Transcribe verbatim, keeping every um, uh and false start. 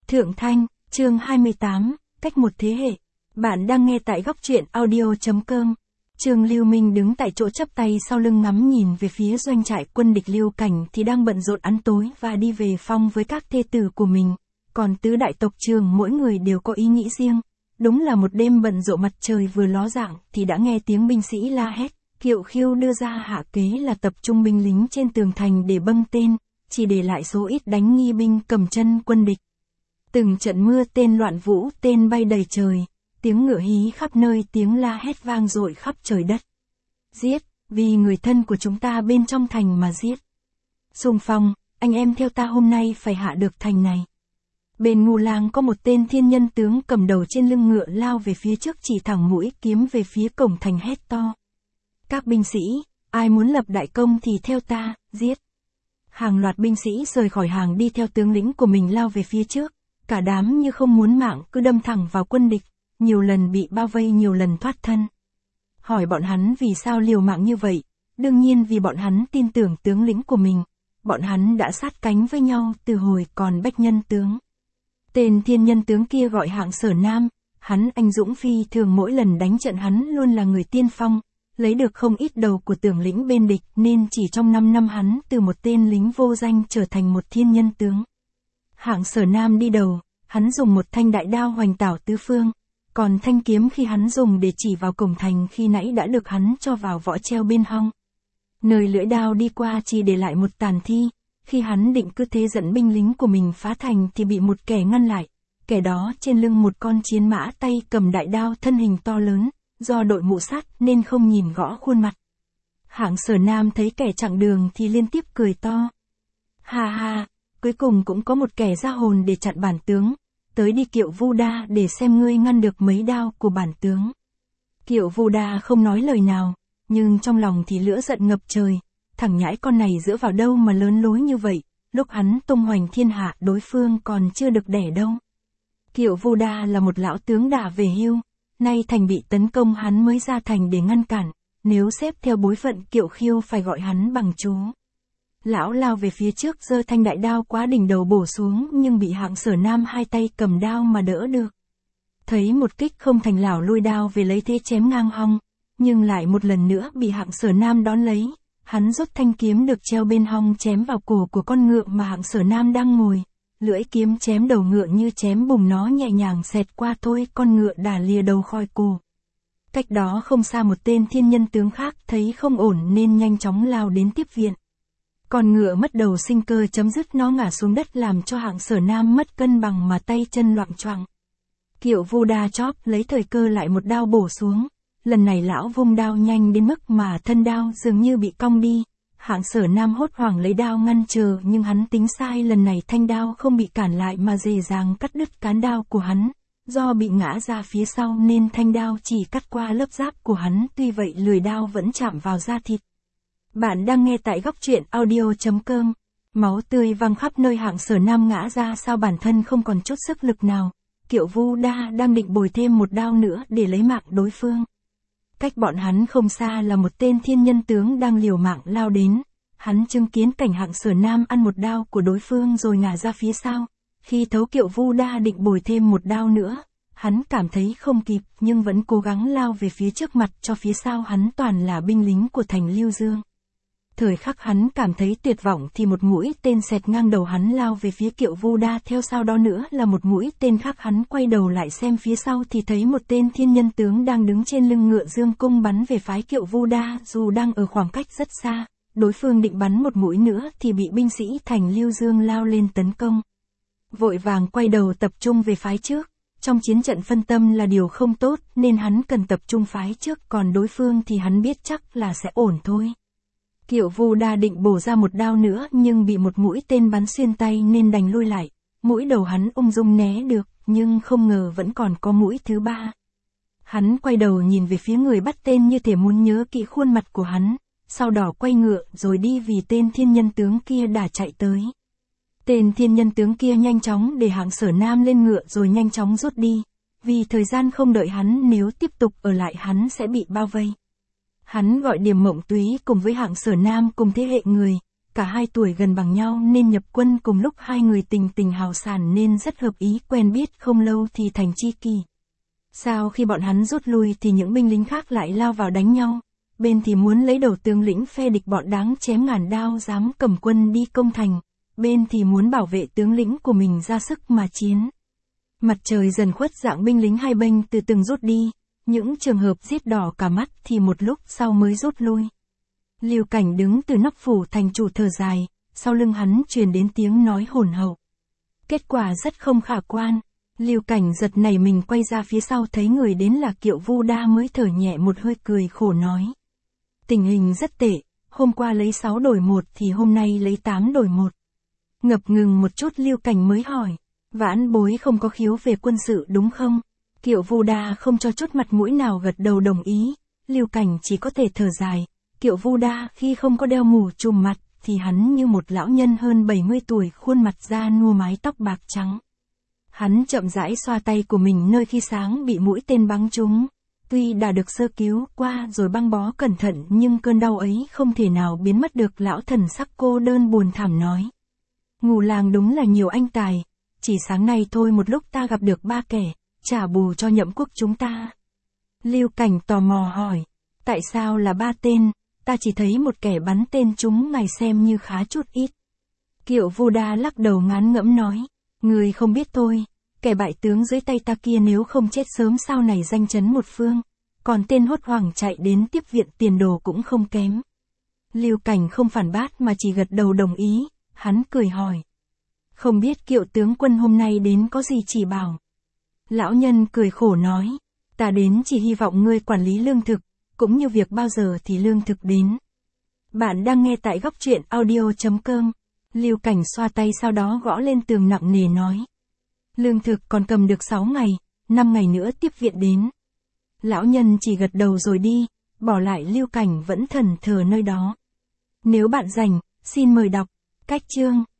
Thượng Thanh, chương hai mươi tám, cách một thế hệ. Bạn đang nghe tại góc truyện audio chấm com. Trương Lưu Minh đứng tại chỗ chắp tay sau lưng ngắm nhìn về phía doanh trại quân địch Lưu Cảnh thì đang bận rộn ăn tối và đi về phong với các thê tử của mình. Còn tứ đại tộc trưởng mỗi người đều có ý nghĩ riêng. Đúng là một đêm bận rộn mặt trời vừa ló dạng thì đã nghe tiếng binh sĩ la hét. Kiệu Khiêu đưa ra hạ kế là tập trung binh lính trên tường thành để bâng tên, chỉ để lại số ít đánh nghi binh cầm chân quân địch. Từng trận mưa tên loạn vũ, tên bay đầy trời, tiếng ngựa hí khắp nơi, tiếng la hét vang dội khắp trời đất. Giết, vì người thân của chúng ta bên trong thành mà giết. Xung phong, anh em theo ta hôm nay phải hạ được thành này. Bên Ngưu Lang có một tên thiên nhân tướng cầm đầu trên lưng ngựa lao về phía trước, chỉ thẳng mũi kiếm về phía cổng thành hét to. Các binh sĩ, ai muốn lập đại công thì theo ta, giết. Hàng loạt binh sĩ rời khỏi hàng đi theo tướng lĩnh của mình lao về phía trước. Cả đám như không muốn mạng cứ đâm thẳng vào quân địch, nhiều lần bị bao vây, nhiều lần thoát thân. Hỏi bọn hắn vì sao liều mạng như vậy, đương nhiên vì bọn hắn tin tưởng tướng lĩnh của mình. Bọn hắn đã sát cánh với nhau từ hồi còn Bách Nhân tướng. Tên thiên nhân tướng kia gọi Hạng Sở Nam, hắn anh dũng phi thường, mỗi lần đánh trận hắn luôn là người tiên phong, lấy được không ít đầu của tướng lĩnh bên địch nên chỉ trong năm năm hắn từ một tên lính vô danh trở thành một thiên nhân tướng. Hạng Sở Nam đi đầu, hắn dùng một thanh đại đao hoành tảo tứ phương, còn thanh kiếm khi hắn dùng để chỉ vào cổng thành khi nãy đã được hắn cho vào vỏ treo bên hông. Nơi lưỡi đao đi qua chỉ để lại một tàn thi, khi hắn định cứ thế dẫn binh lính của mình phá thành thì bị một kẻ ngăn lại, kẻ đó trên lưng một con chiến mã, tay cầm đại đao, thân hình to lớn, do đội mũ sắt nên không nhìn rõ khuôn mặt. Hạng Sở Nam thấy kẻ chặn đường thì liên tiếp cười to. Ha ha! Cuối cùng cũng có một kẻ ra hồn để chặn bản tướng, tới đi Kiệu Vu Đa để xem ngươi ngăn được mấy đao của bản tướng. Kiệu Vu Đa không nói lời nào, nhưng trong lòng thì lửa giận ngập trời, thằng nhãi con này dựa vào đâu mà lớn lối như vậy, lúc hắn tung hoành thiên hạ đối phương còn chưa được đẻ đâu. Kiệu Vu Đa là một lão tướng đã về hưu, nay thành bị tấn công hắn mới ra thành để ngăn cản, nếu xếp theo bối phận Kiệu Khiêu phải gọi hắn bằng chú. Lão lao về phía trước giơ thanh đại đao quá đỉnh đầu bổ xuống nhưng bị Hạng Sở Nam hai tay cầm đao mà đỡ được. Thấy một kích không thành, lão lui đao về lấy thế chém ngang hông, nhưng lại một lần nữa bị Hạng Sở Nam đón lấy. Hắn rút thanh kiếm được treo bên hông chém vào cổ của con ngựa mà Hạng Sở Nam đang ngồi. Lưỡi kiếm chém đầu ngựa như chém bùm, nó nhẹ nhàng xẹt qua thôi, con ngựa đà lìa đầu khỏi cổ. Cách đó không xa một tên thiên nhân tướng khác thấy không ổn nên nhanh chóng lao đến tiếp viện. Con ngựa mất đầu, sinh cơ chấm dứt, nó ngã xuống đất làm cho Hạng Sở Nam mất cân bằng mà tay chân loạng choạng. Kiệu Vu Đa chóp lấy thời cơ lại một đao bổ xuống. Lần này lão vung đao nhanh đến mức mà thân đao dường như bị cong đi. Hạng Sở Nam hốt hoảng lấy đao ngăn chờ, nhưng hắn tính sai, lần này thanh đao không bị cản lại mà dễ dàng cắt đứt cán đao của hắn. Do bị ngã ra phía sau nên thanh đao chỉ cắt qua lớp giáp của hắn, tuy vậy lưỡi đao vẫn chạm vào da thịt. Bạn đang nghe tại góc truyện audio chấm com. Máu tươi văng khắp nơi, Hạng Sở Nam ngã ra sao bản thân không còn chút sức lực nào. Kiệu Vu Đa đang định bồi thêm một đao nữa để lấy mạng đối phương. Cách bọn hắn không xa là một tên thiên nhân tướng đang liều mạng lao đến. Hắn chứng kiến cảnh Hạng Sở Nam ăn một đao của đối phương rồi ngả ra phía sau. Khi thấu Kiệu Vu Đa định bồi thêm một đao nữa, hắn cảm thấy không kịp nhưng vẫn cố gắng lao về phía trước, mặt cho phía sau hắn toàn là binh lính của thành Lưu Dương. Thời khắc hắn cảm thấy tuyệt vọng thì một mũi tên xẹt ngang đầu hắn lao về phía Kiệu Vu Đa, theo sau đó nữa là một mũi tên khác. Hắn quay đầu lại xem phía sau thì thấy một tên thiên nhân tướng đang đứng trên lưng ngựa dương cung bắn về phái Kiệu Vu Đa, dù đang ở khoảng cách rất xa. Đối phương định bắn một mũi nữa thì bị binh sĩ thành Lưu Dương lao lên tấn công. Vội vàng quay đầu tập trung về phái trước. Trong chiến trận phân tâm là điều không tốt nên hắn cần tập trung phái trước, còn đối phương thì hắn biết chắc là sẽ ổn thôi. Kiệu Vu Đa định bổ ra một đao nữa nhưng bị một mũi tên bắn xuyên tay nên đành lui lại. Mũi đầu hắn ung dung né được, nhưng không ngờ vẫn còn có mũi thứ ba. Hắn quay đầu nhìn về phía người bắt tên như thể muốn nhớ kỹ khuôn mặt của hắn, sau đó quay ngựa rồi đi vì tên thiên nhân tướng kia đã chạy tới. Tên thiên nhân tướng kia nhanh chóng để Hạng Sở Nam lên ngựa rồi nhanh chóng rút đi, vì thời gian không đợi hắn, nếu tiếp tục ở lại hắn sẽ bị bao vây. Hắn gọi Điềm Mộng Túy cùng với Hạng Sở Nam cùng thế hệ người, cả hai tuổi gần bằng nhau nên nhập quân cùng lúc, hai người tình tình hào sảng nên rất hợp ý, quen biết không lâu thì thành tri kỷ. Sau khi bọn hắn rút lui thì những binh lính khác lại lao vào đánh nhau, bên thì muốn lấy đầu tướng lĩnh phe địch bọn đáng chém ngàn đao dám cầm quân đi công thành, bên thì muốn bảo vệ tướng lĩnh của mình ra sức mà chiến. Mặt trời dần khuất dạng, binh lính hai bên từ từng rút đi, những trường hợp giết đỏ cả mắt thì một lúc sau mới rút lui. Lưu Cảnh đứng từ nóc phủ thành chủ thở dài, sau lưng hắn truyền đến tiếng nói hồn hậu. Kết quả rất không khả quan. Lưu Cảnh giật nảy mình quay ra phía sau thấy người đến là Kiệu Vu Đa mới thở nhẹ một hơi cười khổ nói. Tình hình rất tệ, hôm qua lấy sáu đổi một thì hôm nay lấy tám đổi một. Ngập ngừng một chút Lưu Cảnh mới hỏi, vãn bối không có khiếu về quân sự đúng không? Kiệu Vu Đa không cho chút mặt mũi nào gật đầu đồng ý, Lưu Cảnh chỉ có thể thở dài. Kiệu Vu Đa khi không có đeo mũ trùm mặt thì hắn như một lão nhân hơn bảy mươi tuổi, khuôn mặt da nua, mái tóc bạc trắng. Hắn chậm rãi xoa tay của mình nơi khi sáng bị mũi tên bắn trúng. Tuy đã được sơ cứu qua rồi băng bó cẩn thận nhưng cơn đau ấy không thể nào biến mất được. Lão thần sắc cô đơn buồn thảm nói. Ngũ làng đúng là nhiều anh tài. Chỉ sáng nay thôi một lúc ta gặp được ba kẻ, trả bù cho Nhậm Quốc chúng ta. Lưu Cảnh tò mò hỏi. Tại sao là ba tên? Ta chỉ thấy một kẻ bắn tên trúng ngài xem như khá chút ít. Kiệu Vu Đa lắc đầu ngán ngẫm nói. Người không biết thôi, kẻ bại tướng dưới tay ta kia nếu không chết sớm sau này danh chấn một phương, còn tên hốt hoảng chạy đến tiếp viện tiền đồ cũng không kém. Lưu Cảnh không phản bác mà chỉ gật đầu đồng ý, hắn cười hỏi. Không biết Kiệu tướng quân hôm nay đến có gì chỉ bảo. Lão nhân cười khổ nói, ta đến chỉ hy vọng ngươi quản lý lương thực, cũng như việc bao giờ thì lương thực đến. Bạn đang nghe tại góc truyện audio chấm com. Lưu Cảnh xoa tay sau đó gõ lên tường nặng nề nói. Lương thực còn cầm được sáu ngày, năm ngày nữa tiếp viện đến. Lão nhân chỉ gật đầu rồi đi, bỏ lại Lưu Cảnh vẫn thần thờ nơi đó. Nếu bạn rảnh, xin mời đọc. Cách chương.